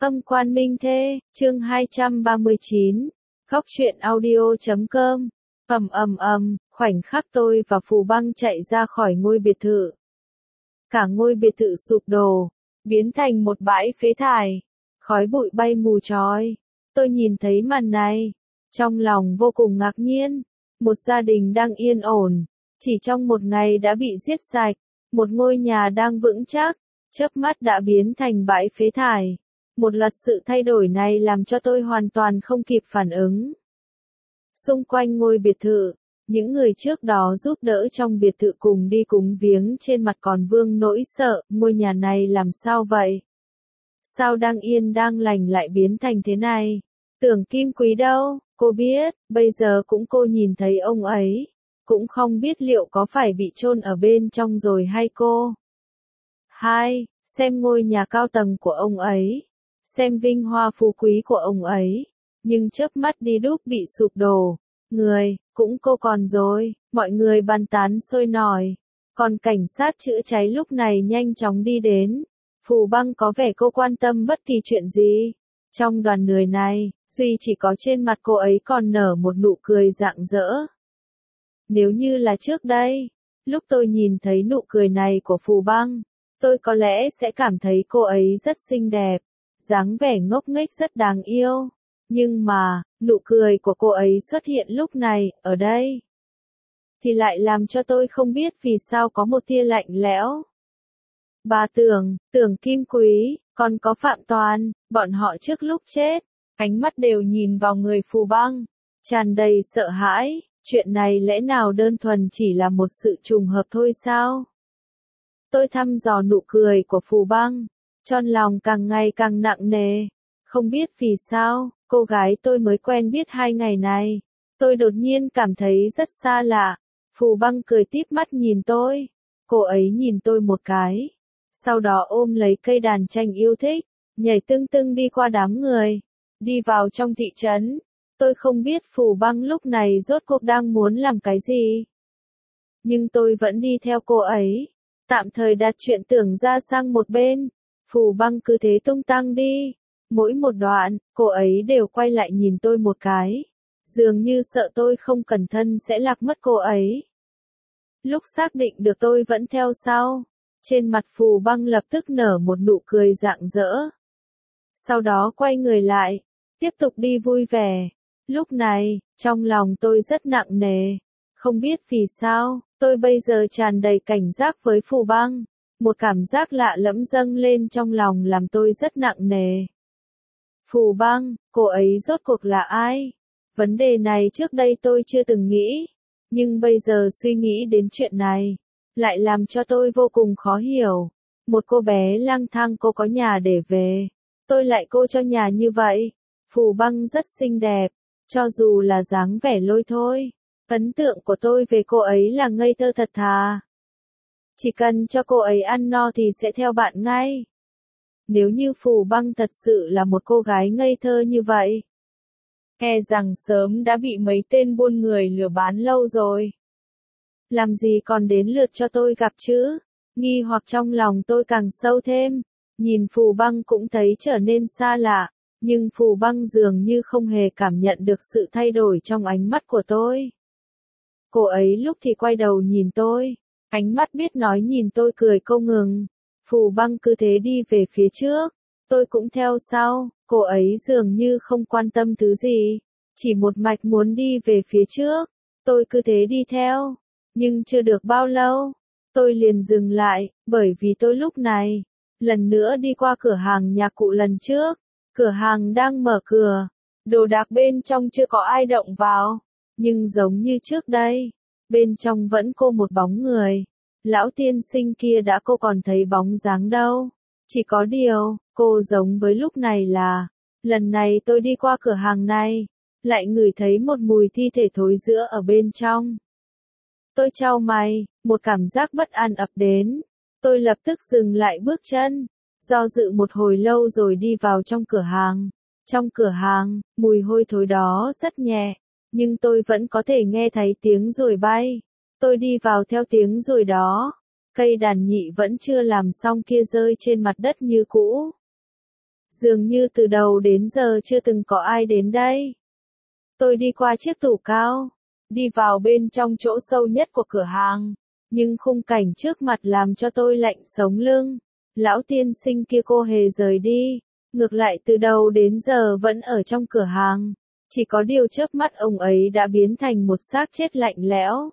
Âm quan minh thê, chương 239, Góc truyện audio.com. Khoảnh khắc tôi và Phù Băng chạy ra khỏi ngôi biệt thự. Cả ngôi biệt thự sụp đổ, biến thành một bãi phế thải, khói bụi bay mù chói. Tôi nhìn thấy màn này, trong lòng vô cùng ngạc nhiên. Một gia đình đang yên ổn, chỉ trong một ngày đã bị giết sạch. Một ngôi nhà đang vững chắc, chớp mắt đã biến thành bãi phế thải. Một loạt sự thay đổi này làm cho tôi hoàn toàn không kịp phản ứng. Xung quanh ngôi biệt thự, những người trước đó giúp đỡ trong biệt thự cùng đi cúng viếng trên mặt còn vương nỗi sợ, ngôi nhà này làm sao vậy? Sao đang yên đang lành lại biến thành thế này? Tưởng Kim Quý đâu, cô biết, bây giờ cũng cô nhìn thấy ông ấy, cũng không biết liệu có phải bị chôn ở bên trong rồi hay cô. Hai, xem ngôi nhà cao tầng của ông ấy, xem vinh hoa phú quý của ông ấy, nhưng chớp mắt đi đúc bị sụp đổ. Người, cũng cô còn rồi, mọi người bàn tán sôi nổi. Còn cảnh sát chữa cháy lúc này nhanh chóng đi đến. Phù Băng có vẻ cô quan tâm bất kỳ chuyện gì. Trong đoàn người này, duy chỉ có trên mặt cô ấy còn nở một nụ cười rạng rỡ. Nếu như là trước đây, lúc tôi nhìn thấy nụ cười này của Phù Băng, tôi có lẽ sẽ cảm thấy cô ấy rất xinh đẹp, dáng vẻ ngốc nghếch rất đáng yêu. Nhưng mà, nụ cười của cô ấy xuất hiện lúc này, ở đây, thì lại làm cho tôi không biết vì sao có một tia lạnh lẽo. Bà Tưởng Kim Quý, còn có Phạm Toàn, bọn họ trước lúc chết, ánh mắt đều nhìn vào người Phù Băng, tràn đầy sợ hãi. Chuyện này lẽ nào đơn thuần chỉ là một sự trùng hợp thôi sao? Tôi thăm dò nụ cười của Phù Băng, trong lòng càng ngày càng nặng nề. Không biết vì sao, cô gái tôi mới quen biết 2 ngày này, tôi đột nhiên cảm thấy rất xa lạ. Phù Băng cười tít mắt nhìn tôi. Cô ấy nhìn tôi một cái, sau đó ôm lấy cây đàn tranh yêu thích, nhảy tưng tưng đi qua đám người, đi vào trong thị trấn. Tôi không biết Phù Băng lúc này rốt cuộc đang muốn làm cái gì, nhưng tôi vẫn đi theo cô ấy, tạm thời đặt chuyện tưởng ra sang một bên. Phù Băng cứ thế tung tăng đi. Mỗi một đoạn, cô ấy đều quay lại nhìn tôi một cái, dường như sợ tôi không cẩn thận sẽ lạc mất cô ấy. Lúc xác định được tôi vẫn theo sau, trên mặt Phù Băng lập tức nở một nụ cười rạng rỡ. Sau đó quay người lại, tiếp tục đi vui vẻ. Lúc này, trong lòng tôi rất nặng nề. Không biết vì sao, tôi bây giờ tràn đầy cảnh giác với Phù Băng. Một cảm giác lạ lẫm dâng lên trong lòng làm tôi rất nặng nề. Phù Băng, cô ấy rốt cuộc là ai? Vấn đề này trước đây tôi chưa từng nghĩ, nhưng bây giờ suy nghĩ đến chuyện này, lại làm cho tôi vô cùng khó hiểu. Một cô bé lang thang cô có nhà để về, tôi lại cô cho nhà như vậy. Phù Băng rất xinh đẹp, cho dù là dáng vẻ lôi thôi. Ấn tượng của tôi về cô ấy là ngây thơ thật thà. Chỉ cần cho cô ấy ăn no thì sẽ theo bạn ngay. Nếu như Phù Băng thật sự là một cô gái ngây thơ như vậy, e rằng sớm đã bị mấy tên buôn người lừa bán lâu rồi. Làm gì còn đến lượt cho tôi gặp chứ? Nghi hoặc trong lòng tôi càng sâu thêm. Nhìn Phù Băng cũng thấy trở nên xa lạ, nhưng Phù Băng dường như không hề cảm nhận được sự thay đổi trong ánh mắt của tôi. Cô ấy lúc thì quay đầu nhìn tôi, ánh mắt biết nói nhìn tôi cười không ngừng. Phù Băng cứ thế đi về phía trước, tôi cũng theo sau. Cô ấy dường như không quan tâm thứ gì, chỉ một mạch muốn đi về phía trước. Tôi cứ thế đi theo, nhưng chưa được bao lâu, tôi liền dừng lại, bởi vì tôi lúc này, lần nữa đi qua cửa hàng nhạc cụ lần trước. Cửa hàng đang mở cửa, đồ đạc bên trong chưa có ai động vào, nhưng giống như trước đây, bên trong vẫn cô một bóng người. Lão tiên sinh kia đã cô còn thấy bóng dáng đâu. Chỉ có điều, cô giống với lúc này là, lần này tôi đi qua cửa hàng này, lại ngửi thấy một mùi thi thể thối rữa ở bên trong. Tôi chau mày, một cảm giác bất an ập đến. Tôi lập tức dừng lại bước chân, do dự một hồi lâu rồi đi vào trong cửa hàng. Trong cửa hàng, mùi hôi thối đó rất nhẹ, nhưng tôi vẫn có thể nghe thấy tiếng ruồi bay. Tôi đi vào theo tiếng ruồi đó. Cây đàn nhị vẫn chưa làm xong kia rơi trên mặt đất như cũ. Dường như từ đầu đến giờ chưa từng có ai đến đây. Tôi đi qua chiếc tủ cao, đi vào bên trong chỗ sâu nhất của cửa hàng, nhưng khung cảnh trước mặt làm cho tôi lạnh sống lưng. Lão tiên sinh kia cô hề rời đi, ngược lại từ đầu đến giờ vẫn ở trong cửa hàng, chỉ có điều chớp mắt ông ấy đã biến thành một xác chết lạnh lẽo.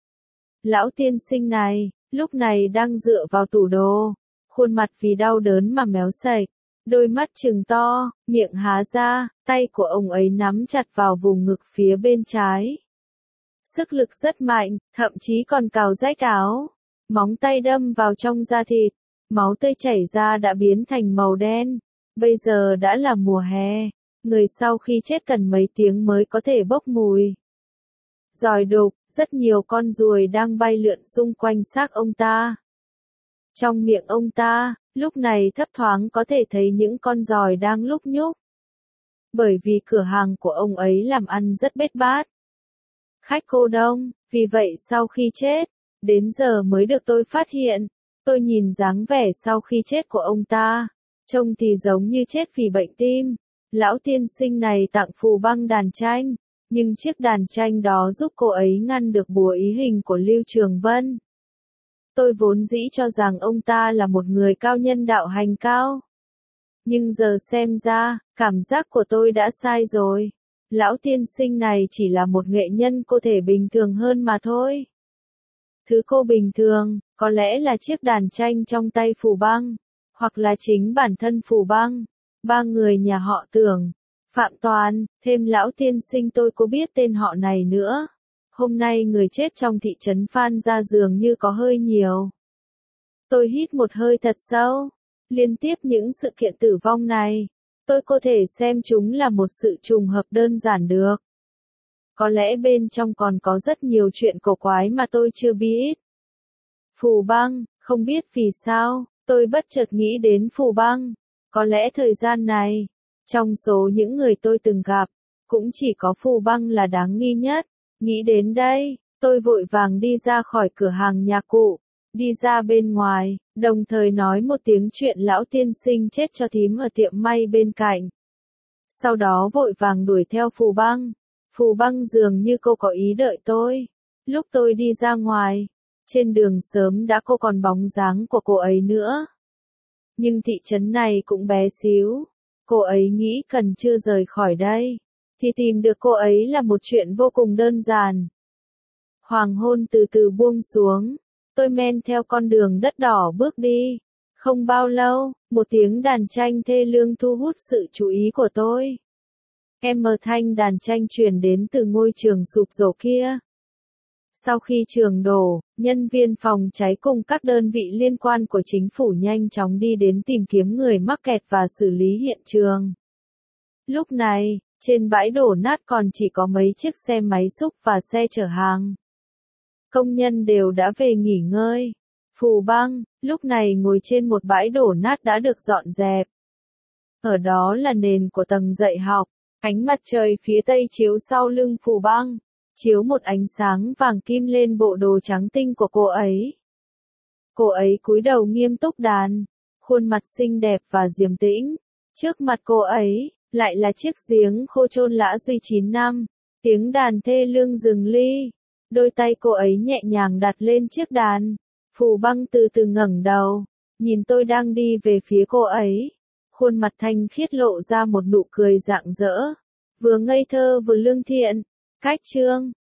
Lão tiên sinh này, lúc này đang dựa vào tủ đồ, khuôn mặt vì đau đớn mà méo sạch, đôi mắt trừng to, miệng há ra, tay của ông ấy nắm chặt vào vùng ngực phía bên trái. Sức lực rất mạnh, thậm chí còn cào rách áo. Móng tay đâm vào trong da thịt, máu tươi chảy ra đã biến thành màu đen. Bây giờ đã là mùa hè, người sau khi chết cần mấy tiếng mới có thể bốc mùi. Giòi đục, rất nhiều con ruồi đang bay lượn xung quanh xác ông ta. Trong miệng ông ta, lúc này thấp thoáng có thể thấy những con giòi đang lúc nhúc. Bởi vì cửa hàng của ông ấy làm ăn rất bết bát. Khách cô đông, vì vậy sau khi chết, đến giờ mới được tôi phát hiện. Tôi nhìn dáng vẻ sau khi chết của ông ta, trông thì giống như chết vì bệnh tim. Lão tiên sinh này tặng phù băng đàn tranh, nhưng chiếc đàn tranh đó giúp cô ấy ngăn được bùa ý hình của Lưu Trường Vân. Tôi vốn dĩ cho rằng ông ta là một người cao nhân đạo hành cao. Nhưng giờ xem ra, cảm giác của tôi đã sai rồi. Lão tiên sinh này chỉ là một nghệ nhân cô thể bình thường hơn mà thôi. Thứ cô bình thường, có lẽ là chiếc đàn tranh trong tay phù băng, hoặc là chính bản thân phù băng. Ba người nhà họ Tưởng, Phạm Toàn, thêm lão tiên sinh tôi có biết tên họ này nữa. Hôm nay người chết trong thị trấn Phan Gia dường như có hơi nhiều. Tôi hít một hơi thật sâu. Liên tiếp những sự kiện tử vong này, tôi có thể xem chúng là một sự trùng hợp đơn giản được. Có lẽ bên trong còn có rất nhiều chuyện cổ quái mà tôi chưa biết. Phù băng, không biết vì sao, tôi bất chợt nghĩ đến phù băng. Có lẽ thời gian này, trong số những người tôi từng gặp, cũng chỉ có phù băng là đáng nghi nhất. Nghĩ đến đây, tôi vội vàng đi ra khỏi cửa hàng nhà cụ, đi ra bên ngoài, đồng thời nói một tiếng chuyện lão tiên sinh chết cho thím ở tiệm may bên cạnh. Sau đó vội vàng đuổi theo phù băng. Phù băng dường như cô có ý đợi tôi. Lúc tôi đi ra ngoài, trên đường sớm đã không còn bóng dáng của cô ấy nữa. Nhưng thị trấn này cũng bé xíu. Cô ấy nghĩ cần chưa rời khỏi đây, thì tìm được cô ấy là một chuyện vô cùng đơn giản. Hoàng hôn từ từ buông xuống. Tôi men theo con đường đất đỏ bước đi. Không bao lâu, một tiếng đàn tranh thê lương thu hút sự chú ý của tôi. Âm thanh đàn tranh truyền đến từ ngôi trường sụp đổ kia. Sau khi trường đổ, nhân viên phòng cháy cùng các đơn vị liên quan của chính phủ nhanh chóng đi đến tìm kiếm người mắc kẹt và xử lý hiện trường. Lúc này, trên bãi đổ nát còn chỉ có mấy chiếc xe máy xúc và xe chở hàng. Công nhân đều đã về nghỉ ngơi. Phù băng, lúc này ngồi trên một bãi đổ nát đã được dọn dẹp. Ở đó là nền của tầng dạy học. Ánh mặt trời phía tây chiếu sau lưng phù băng, chiếu một ánh sáng vàng kim lên bộ đồ trắng tinh của cô ấy. Cô ấy cúi đầu nghiêm túc đàn, khuôn mặt xinh đẹp và điềm tĩnh. Trước mặt cô ấy, lại là chiếc giếng khô chôn lã duy 9 năm. Tiếng đàn thê lương dừng ly. Đôi tay cô ấy nhẹ nhàng đặt lên chiếc đàn. Phù băng từ từ ngẩng đầu, nhìn tôi đang đi về phía cô ấy. Khuôn mặt thanh khiết lộ ra một nụ cười rạng rỡ, vừa ngây thơ vừa lương thiện. Cách chương